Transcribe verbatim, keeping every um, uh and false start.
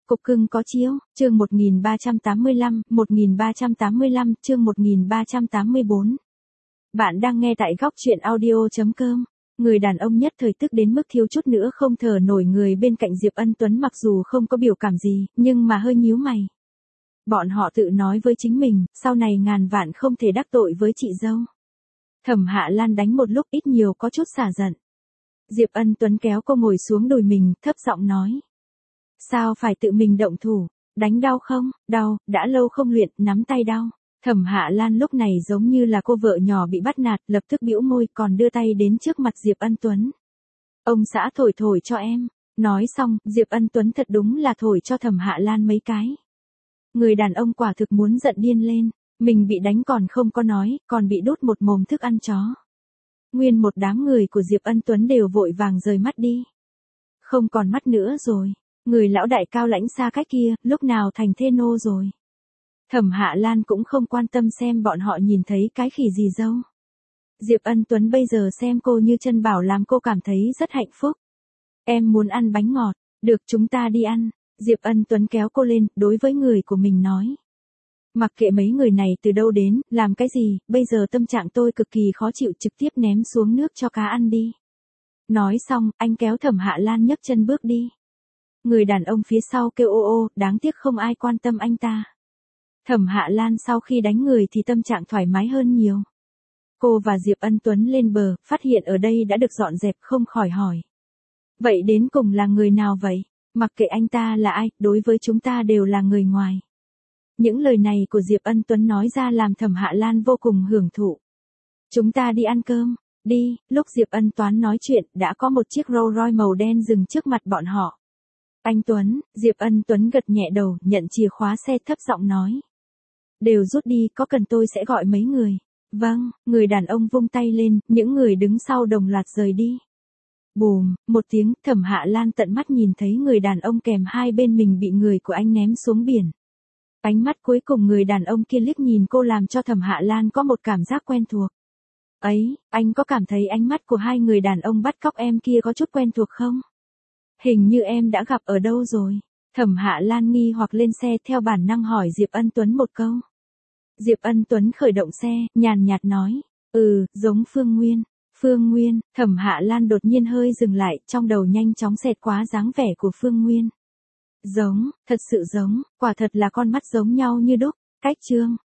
Cục cưng có chiếu, chương một nghìn ba trăm tám mươi lăm, một nghìn ba trăm tám mươi lăm, chương một nghìn ba trăm tám mươi bốn. Bạn đang nghe tại góc truyện audio.com. Người đàn ông nhất thời tức đến mức thiếu chút nữa không thở nổi. Người bên cạnh Diệp Ân Tuấn mặc dù không có biểu cảm gì, nhưng mà hơi nhíu mày. Bọn họ tự nói với chính mình, sau này ngàn vạn không thể đắc tội với chị dâu. Thẩm Hạ Lan đánh một lúc ít nhiều có chút xả giận. Diệp Ân Tuấn kéo cô ngồi xuống đùi mình, thấp giọng nói. Sao phải tự mình động thủ, đánh đau không? Đau, đã lâu không luyện, nắm tay đau. Thẩm Hạ Lan lúc này giống như là cô vợ nhỏ bị bắt nạt, lập tức bĩu môi còn đưa tay đến trước mặt Diệp Ân Tuấn. Ông xã thổi thổi cho em. Nói xong, Diệp Ân Tuấn thật đúng là thổi cho Thẩm Hạ Lan mấy cái. Người đàn ông quả thực muốn giận điên lên, mình bị đánh còn không có nói, còn bị đút một mồm thức ăn chó. Nguyên một đám người của Diệp Ân Tuấn đều vội vàng rời mắt đi. Không còn mắt nữa rồi. Người lão đại cao lãnh xa cách kia, lúc nào thành thê nô rồi. Thẩm Hạ Lan cũng không quan tâm xem bọn họ nhìn thấy cái khỉ gì dâu. Diệp Ân Tuấn bây giờ xem cô như chân bảo làm cô cảm thấy rất hạnh phúc. Em muốn ăn bánh ngọt, được chúng ta đi ăn. Diệp Ân Tuấn kéo cô lên, đối với người của mình nói. Mặc kệ mấy người này từ đâu đến, làm cái gì, bây giờ tâm trạng tôi cực kỳ khó chịu, trực tiếp ném xuống nước cho cá ăn đi. Nói xong, anh kéo Thẩm Hạ Lan nhấc chân bước đi. Người đàn ông phía sau kêu ô ô, đáng tiếc không ai quan tâm anh ta. Thẩm Hạ Lan sau khi đánh người thì tâm trạng thoải mái hơn nhiều. Cô và Diệp Ân Tuấn lên bờ, phát hiện ở đây đã được dọn dẹp, không khỏi hỏi. Vậy đến cùng là người nào vậy? Mặc kệ anh ta là ai, đối với chúng ta đều là người ngoài. Những lời này của Diệp Ân Tuấn nói ra làm Thẩm Hạ Lan vô cùng hưởng thụ. Chúng ta đi ăn cơm, đi. Lúc Diệp Ân Tuấn nói chuyện, đã có một chiếc Rolls Royce màu đen dừng trước mặt bọn họ. Anh Tuấn, Diệp Ân Tuấn gật nhẹ đầu, nhận chìa khóa xe, thấp giọng nói. Đều rút đi, có cần tôi sẽ gọi mấy người. Vâng, người đàn ông vung tay lên, những người đứng sau đồng loạt rời đi. Bùm, một tiếng, Thẩm Hạ Lan tận mắt nhìn thấy người đàn ông kèm hai bên mình bị người của anh ném xuống biển. Ánh mắt cuối cùng người đàn ông kia liếc nhìn cô làm cho Thẩm Hạ Lan có một cảm giác quen thuộc. Ấy, anh có cảm thấy ánh mắt của hai người đàn ông bắt cóc em kia có chút quen thuộc không? Hình như em đã gặp ở đâu rồi. Thẩm Hạ Lan nghi hoặc lên xe theo bản năng hỏi Diệp Ân Tuấn một câu. Diệp Ân Tuấn khởi động xe, nhàn nhạt nói. Ừ, giống Phương Nguyên. Phương Nguyên, Thẩm Hạ Lan đột nhiên hơi dừng lại, trong đầu nhanh chóng xẹt qua dáng vẻ của Phương Nguyên. Giống, thật sự giống, quả thật là con mắt giống nhau như đúc. Cách chương,